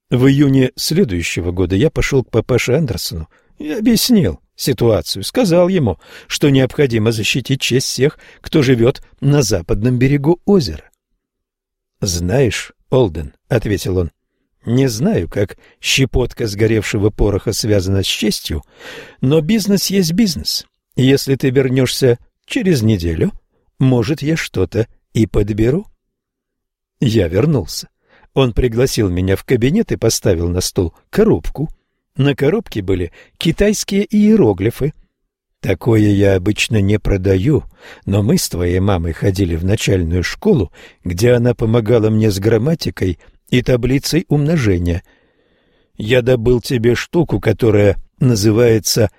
В июне следующего года я пошел к папаше Андерсону и объяснил ситуацию, сказал ему, что необходимо защитить честь всех, кто живет на западном берегу озера. «Знаешь, Олден, — ответил он, — не знаю, как щепотка сгоревшего пороха связана с честью, но бизнес есть бизнес. Если ты вернешься через неделю, может, я что-то и подберу». Я вернулся. Он пригласил меня в кабинет и поставил на стол коробку. На коробке были китайские иероглифы. Такое я обычно не продаю, но мы с твоей мамой ходили в начальную школу, где она помогала мне с грамматикой и таблицей умножения. Я добыл тебе штуку, которая называется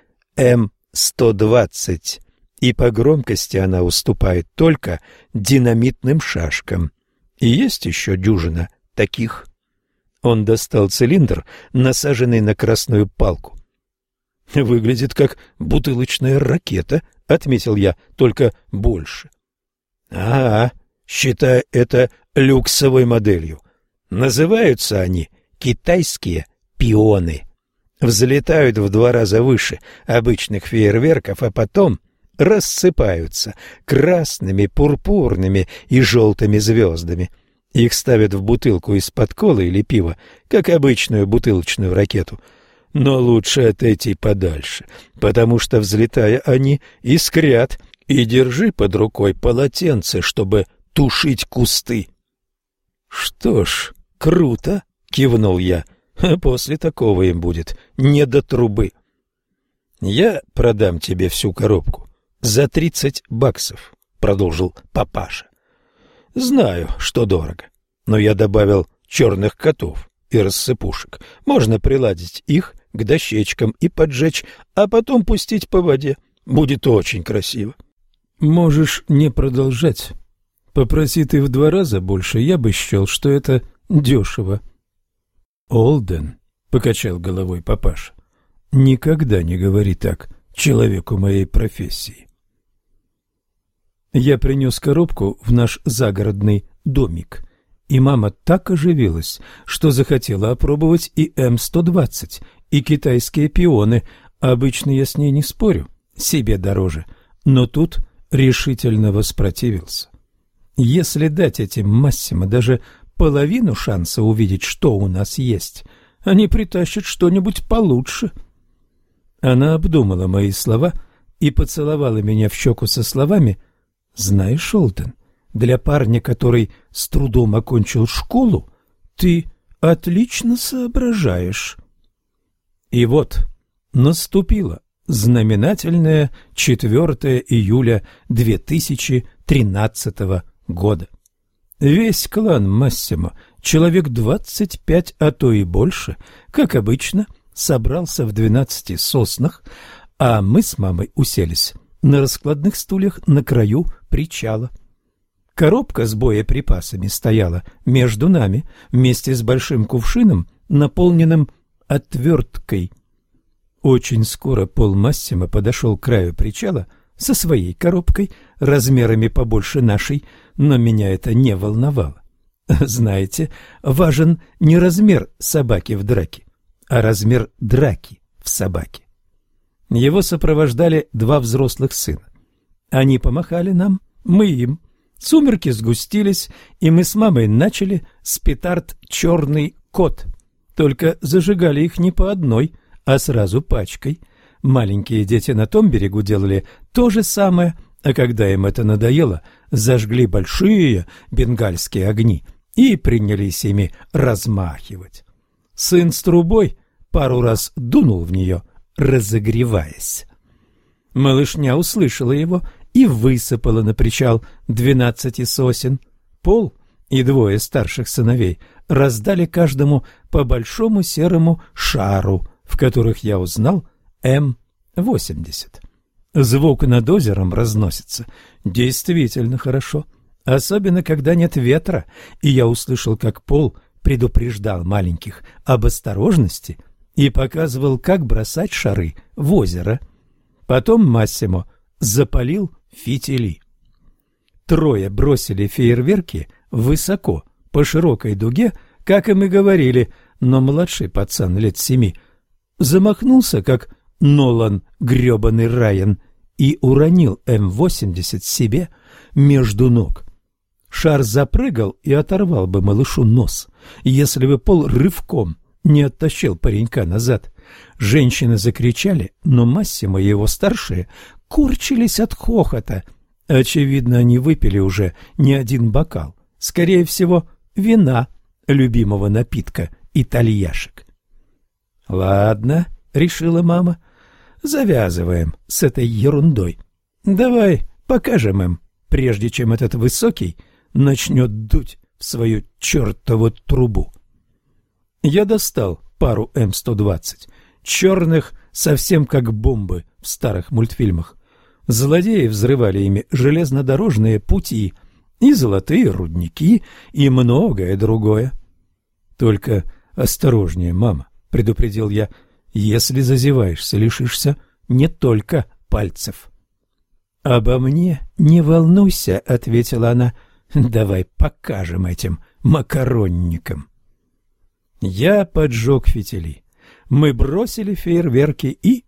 М120, и по громкости она уступает только динамитным шашкам. И есть еще дюжина таких. Он достал цилиндр, насаженный на красную палку. «Выглядит как бутылочная ракета», — отметил я, — «только больше». Считай это люксовой моделью. Называются они китайские пионы. Взлетают в 2 раза выше обычных фейерверков, а потом рассыпаются красными, пурпурными и желтыми звездами. Их ставят в бутылку из-под колы или пива, как обычную бутылочную ракету. Но лучше отойти подальше, потому что, взлетая, они искрят. И держи под рукой полотенце, чтобы тушить кусты. — Что ж, круто, — кивнул я, — а после такого им будет не до трубы. — Я продам тебе всю коробку за $30, — продолжил папаша. — Знаю, что дорого, но я добавил черных котов и рассыпушек. Можно приладить их к дощечкам и поджечь, а потом пустить по воде. Будет очень красиво. — Можешь не продолжать. Попроси ты в 2 раза больше, я бы счел, что это дешево. — Олден, — покачал головой папаша, — никогда не говори так человеку моей профессии. Я принес коробку в наш загородный домик, и мама так оживилась, что захотела опробовать и М120, и китайские пионы. Обычно я с ней не спорю, себе дороже, но тут решительно воспротивился. Если дать этим Массимо даже половину шанса увидеть, что у нас есть, они притащат что-нибудь получше. Она обдумала мои слова и поцеловала меня в щеку со словами: «Знаешь, Олден, для парня, который с трудом окончил школу, ты отлично соображаешь». И вот наступило знаменательное 4 июля 2013 года. Весь клан Массимо, человек 25, а то и больше, как обычно, собрался в 12 соснах, а мы с мамой уселись на раскладных стульях на краю причала. Коробка с боеприпасами стояла между нами вместе с большим кувшином, наполненным отверткой. Очень скоро Пол Массимо подошел к краю причала со своей коробкой, размерами побольше нашей, но меня это не волновало. Знаете, важен не размер собаки в драке, а размер драки в собаке. Его сопровождали 2 взрослых сына. Они помахали нам, мы им. Сумерки сгустились, и мы с мамой начали с петард «Черный кот». Только зажигали их не по одной, а сразу пачкой. Маленькие дети на том берегу делали то же самое, а когда им это надоело, зажгли большие бенгальские огни и принялись ими размахивать. Сын с трубой пару раз дунул в нее, разогреваясь. Малышня услышала его и высыпала на причал 12 сосен. Пол и 2 старших сыновей раздали каждому по большому серому шару, в которых я узнал М80. Звук над озером разносится действительно хорошо, особенно когда нет ветра, и я услышал, как Пол предупреждал маленьких об осторожности и показывал, как бросать шары в озеро. Потом Массимо запалил фитили. 3 бросили фейерверки высоко, по широкой дуге, как им и говорили, но младший пацан лет 7 замахнулся, как Нолан грёбаный Райан, и уронил М-80 себе между ног. Шар запрыгал и оторвал бы малышу нос, если бы Пол рывком не оттащил паренька назад. Женщины закричали, но Массимо и его старшие корчились от хохота. Очевидно, они выпили уже не один бокал, скорее всего, вина, любимого напитка итальяшек. «Ладно», — решила мама, — «завязываем с этой ерундой. Давай покажем им, прежде чем этот высокий начнет дуть в свою чертову трубу». Я достал пару М-120, черных, совсем как бомбы в старых мультфильмах. Злодеи взрывали ими железнодорожные пути и золотые рудники и многое другое. «Только осторожнее, мама», — предупредил я, — «если зазеваешься, лишишься не только пальцев». «Обо мне не волнуйся», — ответила она, — «давай покажем этим макаронникам». Я поджег фитили. Мы бросили фейерверки и...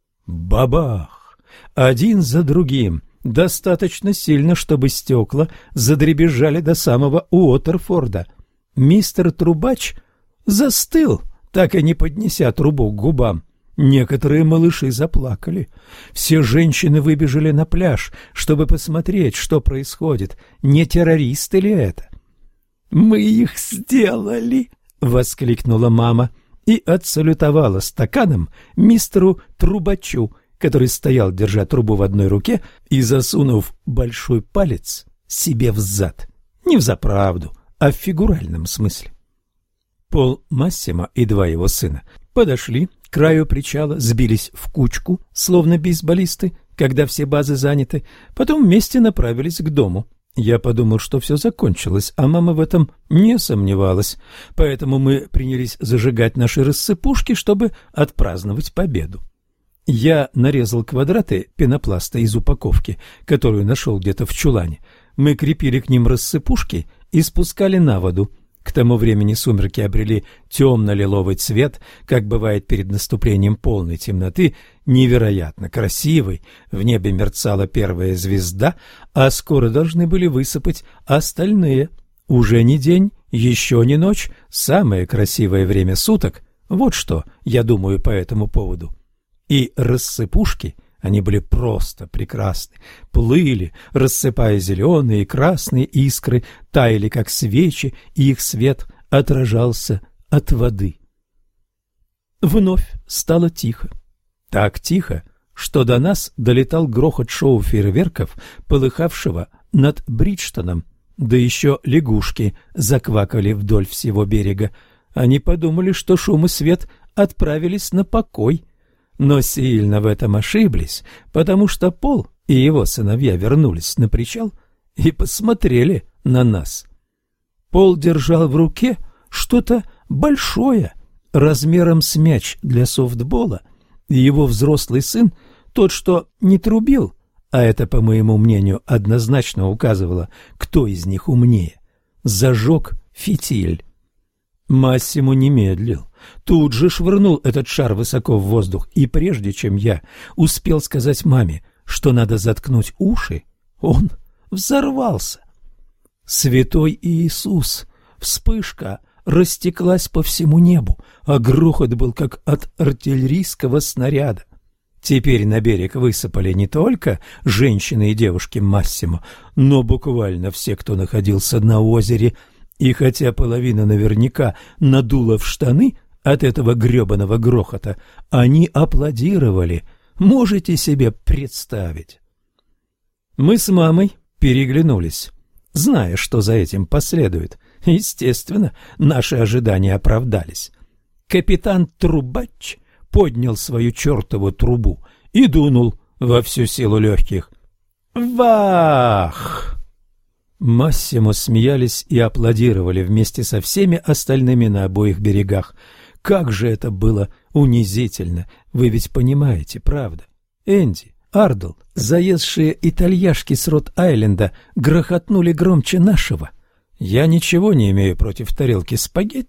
бабах! Один за другим, достаточно сильно, чтобы стекла задребезжали до самого Уотерфорда. Мистер Трубач застыл, так и не поднеся трубу к губам. Некоторые малыши заплакали. Все женщины выбежали на пляж, чтобы посмотреть, что происходит. Не террористы ли это? «Мы их сделали!» — воскликнула мама и отсалютовала стаканом мистеру Трубачу, который стоял, держа трубу в одной руке и засунув большой палец себе в зад. Не взаправду, а в фигуральном смысле. Пол Массимо и 2 его сына подошли к краю причала, сбились в кучку, словно бейсболисты, когда все базы заняты, потом вместе направились к дому. Я подумал, что все закончилось, а мама в этом не сомневалась, поэтому мы принялись зажигать наши рассыпушки, чтобы отпраздновать победу. Я нарезал квадраты пенопласта из упаковки, которую нашел где-то в чулане. Мы крепили к ним рассыпушки и спускали на воду. К тому времени сумерки обрели темно-лиловый цвет, как бывает перед наступлением полной темноты, невероятно красивый. В небе мерцала первая звезда, а скоро должны были высыпать остальные. Уже не день, еще не ночь, самое красивое время суток. Вот что я думаю по этому поводу. И рассыпушки, они были просто прекрасны, плыли, рассыпая зеленые и красные искры, таяли, как свечи, и их свет отражался от воды. Вновь стало тихо. Так тихо, что до нас долетал грохот шоу фейерверков, полыхавшего над Бриджтоном, да еще лягушки заквакали вдоль всего берега. Они подумали, что шум и свет отправились на покой. Но сильно в этом ошиблись, потому что Пол и его сыновья вернулись на причал и посмотрели на нас. Пол держал в руке что-то большое, размером с мяч для софтбола, и его взрослый сын, тот, что не трубил, а это, по моему мнению, однозначно указывало, кто из них умнее, зажег фитиль. Массимо не медлил, тут же швырнул этот шар высоко в воздух, и прежде чем я успел сказать маме, что надо заткнуть уши, он взорвался. Святой Иисус! Вспышка растеклась по всему небу, а грохот был как от артиллерийского снаряда. Теперь на берег высыпали не только женщины и девушки Массимо, но буквально все, кто находился на озере. И хотя половина наверняка надула в штаны от этого гребаного грохота, они аплодировали. Можете себе представить? Мы с мамой переглянулись, зная, что за этим последует. Естественно, наши ожидания оправдались. Капитан Трубач поднял свою чертову трубу и дунул во всю силу легких. Вах! Массимо смеялись и аплодировали вместе со всеми остальными на обоих берегах. Как же это было унизительно! Вы ведь понимаете, правда? Энди, Ардл, заезжие итальяшки с Рот-Айленда грохотнули громче нашего. Я ничего не имею против тарелки спагетти,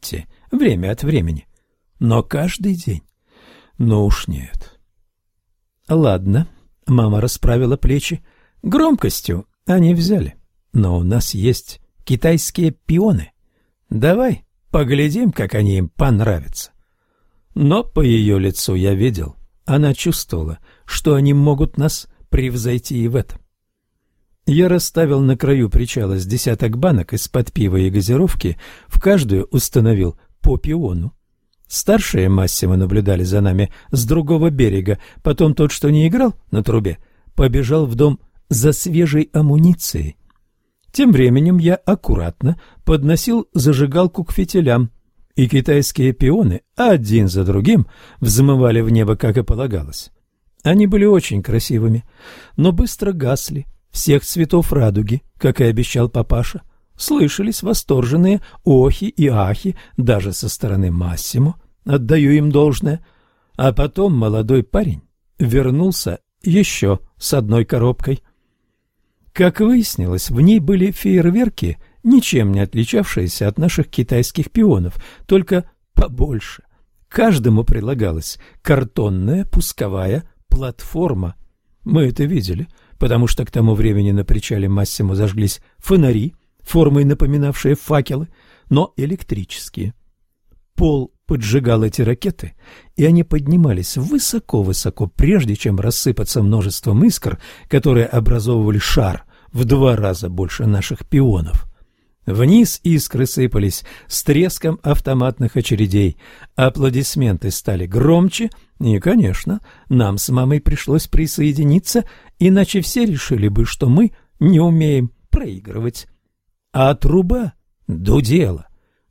время от времени. Но каждый день? Ну уж нет. Ладно, мама расправила плечи. Громкостью они взяли. Но у нас есть китайские пионы. Давай поглядим, как они им понравятся. Но по ее лицу я видел, она чувствовала, что они могут нас превзойти и в этом. Я расставил на краю причала с десяток банок из-под пива и газировки, в каждую установил по пиону. Старшие Массимо наблюдали за нами с другого берега, потом тот, что не играл на трубе, побежал в дом за свежей амуницией. Тем временем я аккуратно подносил зажигалку к фитилям, и китайские пионы один за другим взмывали в небо, как и полагалось. Они были очень красивыми, но быстро гасли, всех цветов радуги, как и обещал папаша. Слышались восторженные охи и ахи даже со стороны Массимо, отдаю им должное. А потом молодой парень вернулся еще с одной коробкой. Как выяснилось, в ней были фейерверки, ничем не отличавшиеся от наших китайских пионов, только побольше. Каждому прилагалась картонная пусковая платформа. Мы это видели, потому что к тому времени на причале Массимо зажглись фонари, формой напоминавшие факелы, но электрические. Пол поджигал эти ракеты, и они поднимались высоко-высоко, прежде чем рассыпаться множеством искр, которые образовывали шар в 2 раза больше наших пионов. Вниз искры сыпались с треском автоматных очередей, аплодисменты стали громче, и, конечно, нам с мамой пришлось присоединиться, иначе все решили бы, что мы не умеем проигрывать. А труба дудела.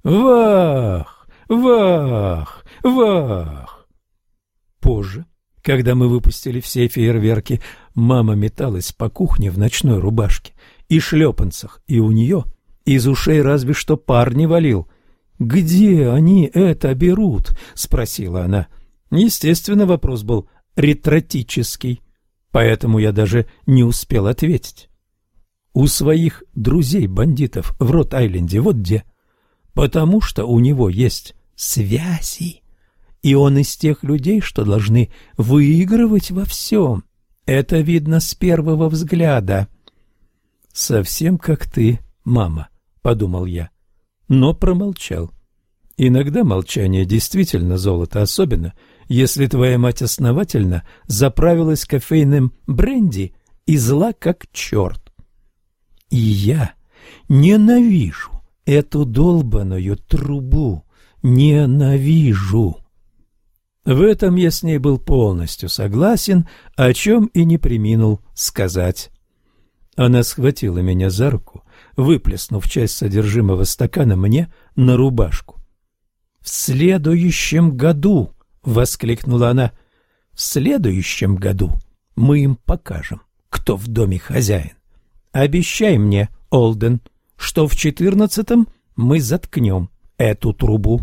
Вах! Вах! Вах! Позже, когда мы выпустили все фейерверки, мама металась по кухне в ночной рубашке и шлепанцах, и у нее из ушей разве что пар не валил. «Где они это берут?» — спросила она. Естественно, вопрос был риторический, поэтому я даже не успел ответить. У своих друзей-бандитов в Рот-Айленде вот где. Потому что у него есть связи, и он из тех людей, что должны выигрывать во всем. Это видно с первого взгляда. «Совсем как ты, мама», — подумал я, но промолчал. Иногда молчание действительно золото, особенно если твоя мать основательно заправилась кофейным бренди и зла как черт. И я ненавижу эту долбаную трубу, ненавижу. В этом я с ней был полностью согласен, о чем и не преминул сказать. Она схватила меня за руку, выплеснув часть содержимого стакана мне на рубашку. «В следующем году!» — воскликнула она. «В следующем году мы им покажем, кто в доме хозяин. Обещай мне, Олден, что в 14-м мы заткнем эту трубу».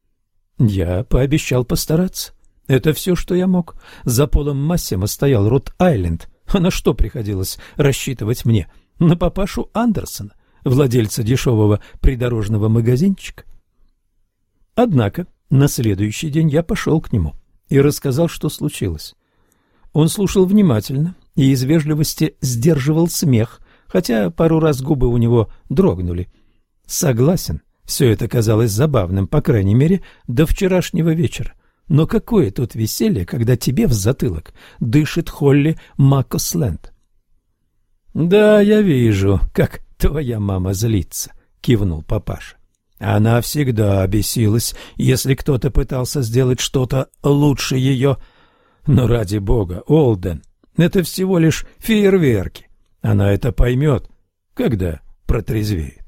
Я пообещал постараться. Это все, что я мог. За полом Массимо стоял Рот-Айленд. А на что приходилось рассчитывать мне? На папашу Андерсона, владельца дешевого придорожного магазинчика? Однако на следующий день я пошел к нему и рассказал, что случилось. Он слушал внимательно и из вежливости сдерживал смех, хотя пару раз губы у него дрогнули. Согласен, все это казалось забавным, по крайней мере, до вчерашнего вечера. Но какое тут веселье, когда тебе в затылок дышит Холли Маккосленд. «Да, я вижу, как твоя мама злится», — кивнул папаша. «Она всегда бесилась, если кто-то пытался сделать что-то лучше ее. Но ради бога, Олден, это всего лишь фейерверки. Она это поймет, когда протрезвеет».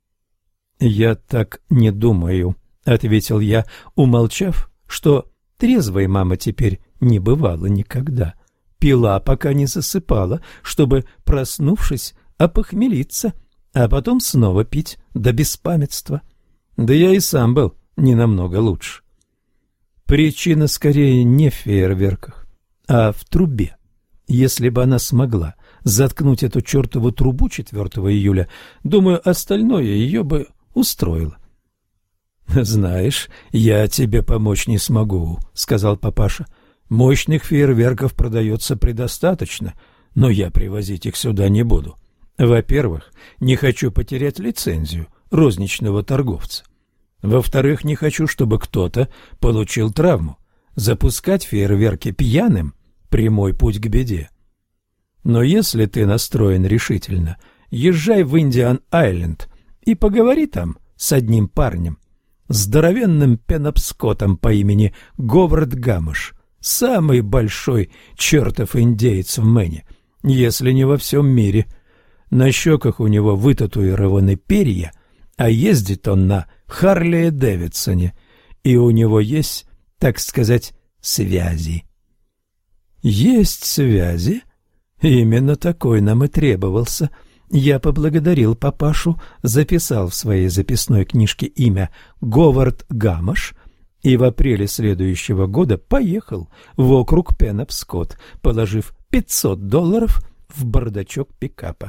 «Я так не думаю», — ответил я, умолчав, что трезвой мама теперь не бывала никогда. Пила, пока не засыпала, чтобы, проснувшись, опохмелиться, а потом снова пить до беспамятства. Да я и сам был не намного лучше. Причина скорее не в фейерверках, а в трубе. Если бы она смогла заткнуть эту чертову трубу 4 июля, думаю, остальное ее бы устроило. «Знаешь, я тебе помочь не смогу», — сказал папаша. «Мощных фейерверков продается предостаточно, но я привозить их сюда не буду. Во-первых, не хочу потерять лицензию розничного торговца. Во-вторых, не хочу, чтобы кто-то получил травму. Запускать фейерверки пьяным – прямой путь к беде. Но если ты настроен решительно, езжай в Индиан-Айленд и поговори там с одним парнем, здоровенным пенопскотом по имени Говард Гамаш, самый большой чертов индеец в Мэне, если не во всем мире. На щеках у него вытатуированы перья, а ездит он на Харлее-Дэвидсоне, и у него есть, так сказать, связи». «Есть связи?» Именно такой нам и требовался. Я поблагодарил папашу, записал в своей записной книжке имя Говард Гамаш и в апреле следующего года поехал в округ Пенопскот, положив $500 в бардачок пикапа.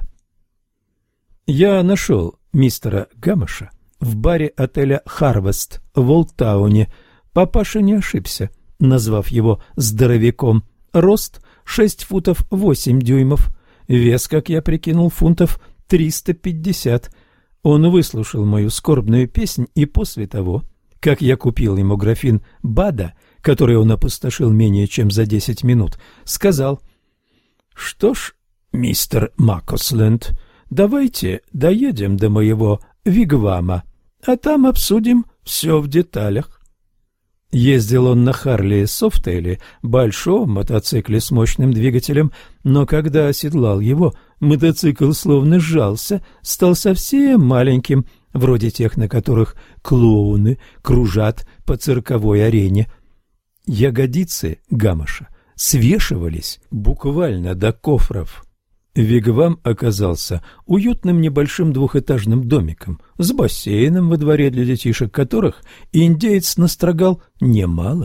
Я нашел мистера Гамаша в баре отеля «Харвест» в Олдтауне. Папаша не ошибся, назвав его здоровяком. Рост 6 футов 8 дюймов, вес, как я прикинул, фунтов 350. Он выслушал мою скорбную песнь, и после того, как я купил ему графин Бада, который он опустошил менее чем за 10 минут, сказал: «Что ж, мистер Макосленд, давайте доедем до моего вигвама, а там обсудим все в деталях». Ездил он на Харлее Софтейле, большом мотоцикле с мощным двигателем, но когда оседлал его, мотоцикл словно сжался, стал совсем маленьким, вроде тех, на которых клоуны кружат по цирковой арене. Ягодицы Гамаша свешивались буквально до кофров. Вигвам оказался уютным небольшим двухэтажным домиком с бассейном во дворе для детишек, которых индеец настрогал немало.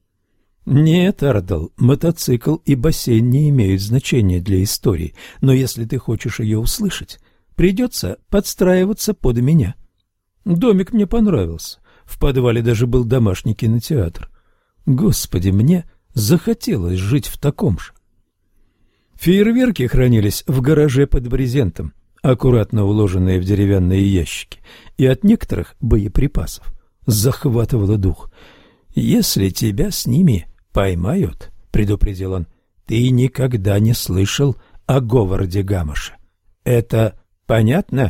Нет, Ардал, мотоцикл и бассейн не имеют значения для истории, но если ты хочешь ее услышать, придется подстраиваться под меня. Домик мне понравился, в подвале даже был домашний кинотеатр. Господи, мне захотелось жить в таком же. Фейерверки хранились в гараже под брезентом, аккуратно уложенные в деревянные ящики, и от некоторых боеприпасов захватывало дух. «Если тебя с ними поймают, — предупредил он, — ты никогда не слышал о Говарде Гамаше. Это понятно?»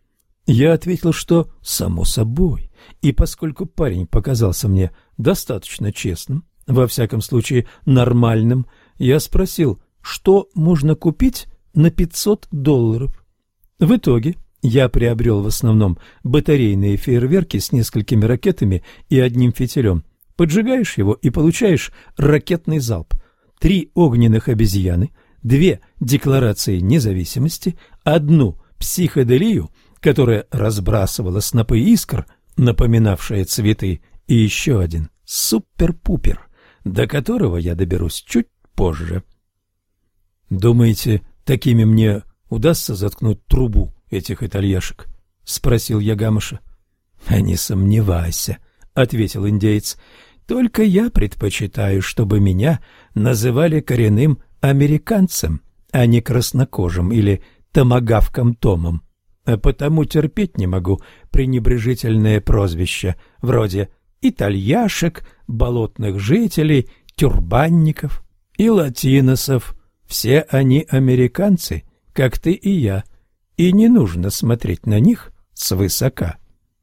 Я ответил, что само собой, и поскольку парень показался мне достаточно честным, во всяком случае нормальным, я спросил, что можно купить на $500. В итоге я приобрел в основном батарейные фейерверки с несколькими ракетами и одним фитилем. Поджигаешь его и получаешь ракетный залп. 3 огненных обезьяны, 2 декларации независимости, 1 психоделию, которая разбрасывала снопы искр, напоминавшие цветы, и еще 1 супер-пупер, до которого я доберусь чуть позже. «Думаете, такими мне удастся заткнуть трубу этих итальяшек?» — спросил я Гамаша. «Не сомневайся», — ответил индеец. «Только я предпочитаю, чтобы меня называли коренным американцем, а не краснокожим или томагавком Томом, а потому терпеть не могу пренебрежительные прозвища вроде итальяшек, болотных жителей, тюрбанников и латиносов. Все они американцы, как ты и я, и не нужно смотреть на них свысока».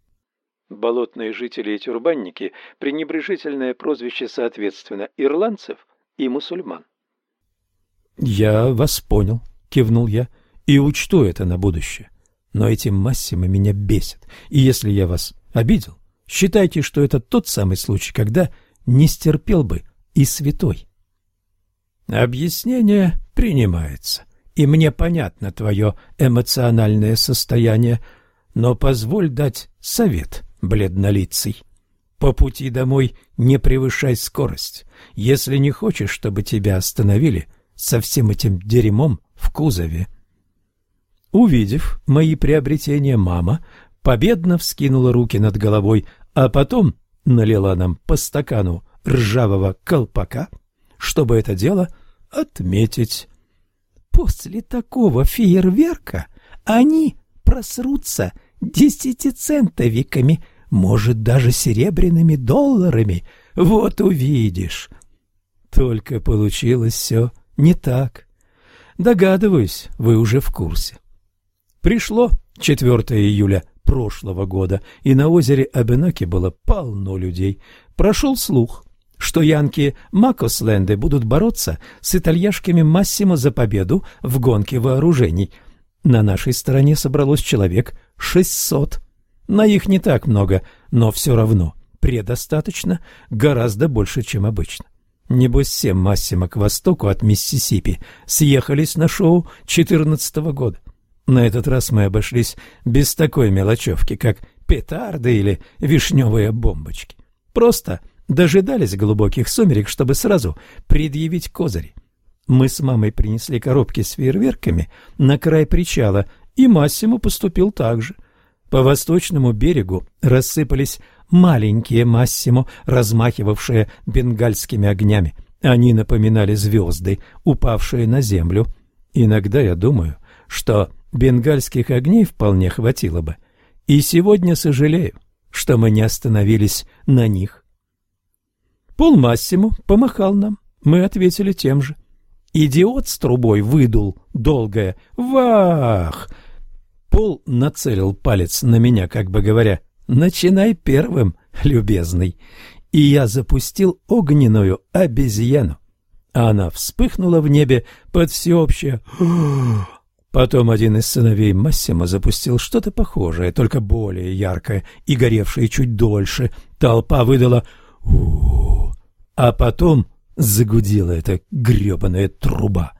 Болотные жители и тюрбанники – пренебрежительное прозвище, соответственно, ирландцев и мусульман. «Я вас понял», – кивнул я, – «и учту это на будущее. Но эти Массимо меня бесят, и если я вас обидел, считайте, что это тот самый случай, когда не стерпел бы и святой». «Объяснение принимается, и мне понятно твое эмоциональное состояние, но позволь дать совет, бледнолицый. По пути домой не превышай скорость, если не хочешь, чтобы тебя остановили со всем этим дерьмом в кузове». Увидев мои приобретения, мама победно вскинула руки над головой, а потом налила нам по стакану ржавого колпака, чтобы это дело отметить. После такого фейерверка они просрутся 10-центовиками, может, даже серебряными долларами. Вот увидишь. Только получилось все не так. Догадываюсь, вы уже в курсе. Пришло 4 июля прошлого года, и на озере Абенаки было полно людей. Прошел слух, что янки Макосленды будут бороться с итальяшками Массимо за победу в гонке вооружений. На нашей стороне собралось человек 600. На их не так много, но все равно предостаточно, гораздо больше, чем обычно. Небось, все Массимо к востоку от Миссисипи съехались на шоу 14-го года. На этот раз мы обошлись без такой мелочевки, как петарды или вишневые бомбочки. Просто дожидались глубоких сумерек, чтобы сразу предъявить козыри. Мы с мамой принесли коробки с фейерверками на край причала, и Массимо поступил так же. По восточному берегу рассыпались маленькие Массимо, размахивавшие бенгальскими огнями. Они напоминали звезды, упавшие на землю. Иногда я думаю, что бенгальских огней вполне хватило бы. И сегодня сожалею, что мы не остановились на них. Пол Массимо помахал нам. Мы ответили тем же. Идиот с трубой выдул долгое «Вах!». Пол нацелил палец на меня, как бы говоря: «Начинай первым, любезный». И я запустил огненную обезьяну. Она вспыхнула в небе под всеобщее «Ах!». Потом один из сыновей Массимо запустил что-то похожее, только более яркое и горевшее чуть дольше. Толпа выдала «У-у-у!», а потом загудела эта гребаная труба.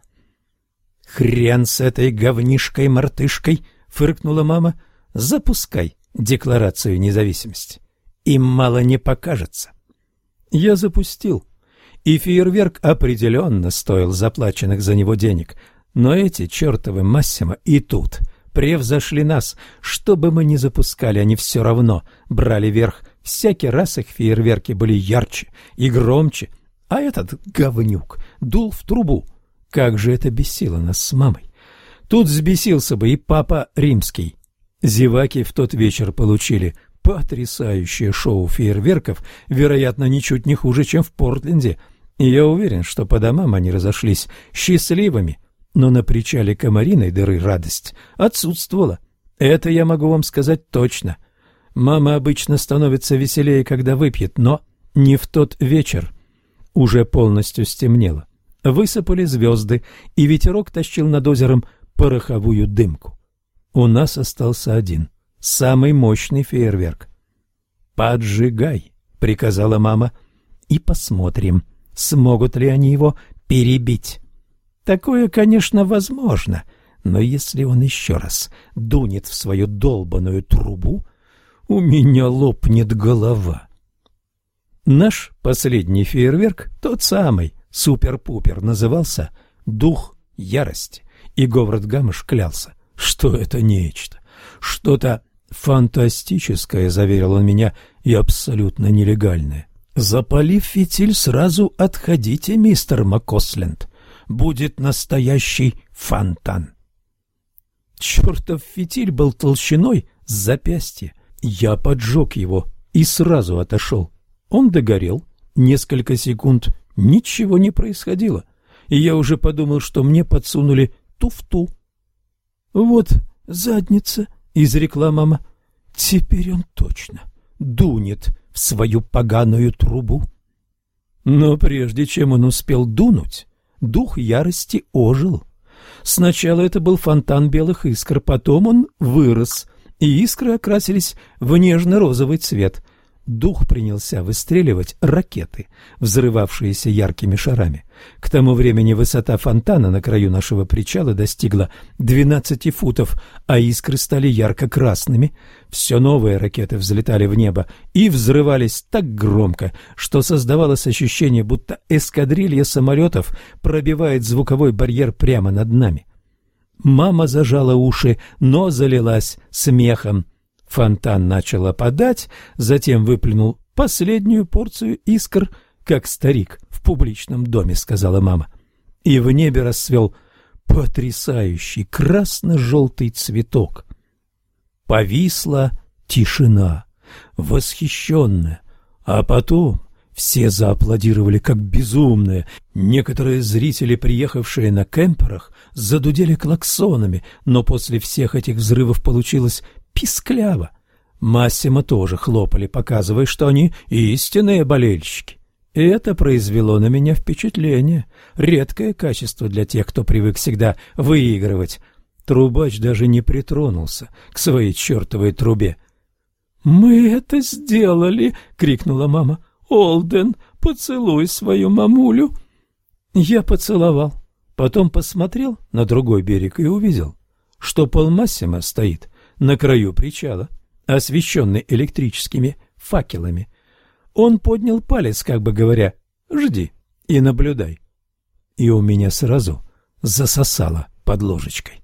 «Хрен с этой говнишкой-мартышкой!» — фыркнула мама. «Запускай Декларацию независимости. Им мало не покажется». Я запустил, и фейерверк определенно стоил заплаченных за него денег. Но эти чертовы Массимо и тут превзошли нас. Что бы мы ни запускали, они все равно брали верх. Всякий раз их фейерверки были ярче и громче, а этот говнюк дул в трубу. Как же это бесило нас с мамой. Тут взбесился бы и папа Римский. Зеваки в тот вечер получили потрясающее шоу фейерверков, вероятно, ничуть не хуже, чем в Портленде. И я уверен, что по домам они разошлись счастливыми. Но на причале Комариной дыры радость отсутствовала. Это я могу вам сказать точно. Мама обычно становится веселее, когда выпьет, но не в тот вечер. Уже полностью стемнело. Высыпали звезды, и ветерок тащил над озером пороховую дымку. У нас остался один, самый мощный фейерверк. «Поджигай», — приказала мама, — «и посмотрим, смогут ли они его перебить». Такое, конечно, возможно, но если он еще раз дунет в свою долбаную трубу, у меня лопнет голова. Наш последний фейерверк, тот самый супер-пупер, назывался «Дух ярости», и Говард Гамаш клялся, что это нечто, что-то фантастическое, заверил он меня, и абсолютно нелегальное. «Запалив фитиль, сразу отходите, мистер Макосленд. Будет настоящий фонтан». Чертов фитиль был толщиной с запястье. Я поджег его и сразу отошел. Он догорел. Несколько секунд ничего не происходило, и я уже подумал, что мне подсунули туфту. «Вот задница», — изрекла мама. «Теперь он точно дунет в свою поганую трубу». Но прежде чем он успел дунуть, дух ярости ожил. Сначала это был фонтан белых искр, потом он вырос, и искры окрасились в нежно-розовый цвет. Дух принялся выстреливать ракеты, взрывавшиеся яркими шарами. К тому времени высота фонтана на краю нашего причала достигла 12 футов, а искры стали ярко-красными. Все новые ракеты взлетали в небо и взрывались так громко, что создавалось ощущение, будто эскадрилья самолетов пробивает звуковой барьер прямо над нами. Мама зажала уши, но залилась смехом. Фонтан начал опадать, затем выплюнул последнюю порцию искр, как старик в публичном доме, сказала мама. И в небе расцвел потрясающий красно-желтый цветок. Повисла тишина, восхищенная, а потом все зааплодировали как безумные. Некоторые зрители, приехавшие на кемперах, задудели клаксонами, но после всех этих взрывов получилось пискляво. Массимо тоже хлопали, показывая, что они истинные болельщики. И это произвело на меня впечатление. Редкое качество для тех, кто привык всегда выигрывать. Трубач даже не притронулся к своей чертовой трубе. «Мы это сделали!» — крикнула мама. «Олден, поцелуй свою мамулю!» Я поцеловал, потом посмотрел на другой берег и увидел, что Пол Массимо стоит на краю причала, освещенный электрическими факелами. Он поднял палец, как бы говоря: «Жди и наблюдай». И у меня сразу засосало под ложечкой.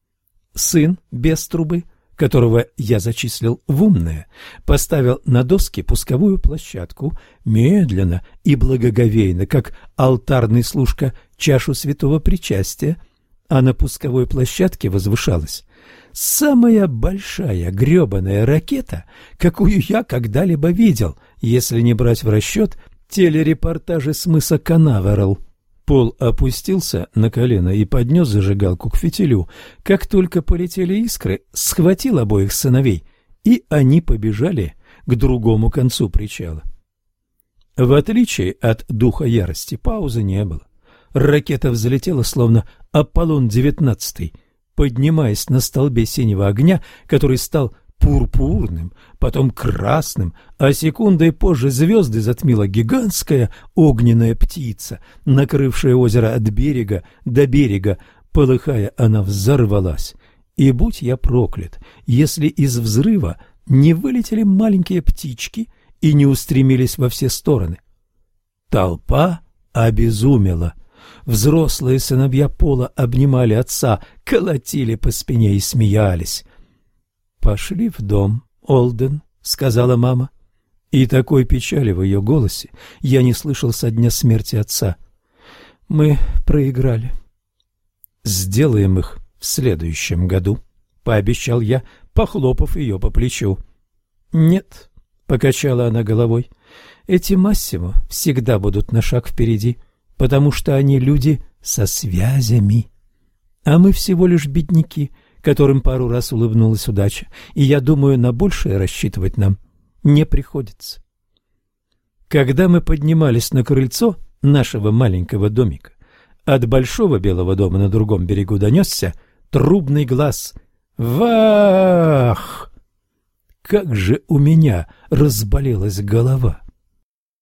Сын без трубы, которого я зачислил в умное, поставил на доски пусковую площадку, медленно и благоговейно, как алтарный служка, чашу святого причастия, а на пусковой площадке возвышалась самая большая гребаная ракета, какую я когда-либо видел, если не брать в расчет телерепортажи с мыса Канаверал. Пол опустился на колено и поднес зажигалку к фитилю. Как только полетели искры, схватил обоих сыновей, и они побежали к другому концу причала. В отличие от духа ярости, паузы не было. Ракета взлетела, словно Аполлон-19, поднимаясь на столбе синего огня, который стал пурпурным, потом красным, а секундой позже звезды затмила гигантская огненная птица, накрывшая озеро от берега до берега. Полыхая, она взорвалась. И будь я проклят, если из взрыва не вылетели маленькие птички и не устремились во все стороны. Толпа обезумела. Взрослые сыновья Пола обнимали отца, колотили по спине и смеялись. «Пошли в дом, Олден», — сказала мама. И такой печали в ее голосе я не слышал со дня смерти отца. «Мы проиграли». «Сделаем их в следующем году», — пообещал я, похлопав ее по плечу. «Нет», — покачала она головой, — «эти Массимо всегда будут на шаг впереди, потому что они люди со связями. А мы всего лишь бедняки, которым пару раз улыбнулась удача, и, я думаю, на большее рассчитывать нам не приходится». Когда мы поднимались на крыльцо нашего маленького домика, от большого белого дома на другом берегу донесся трубный глаз: «Вах!» Как же у меня разболелась голова!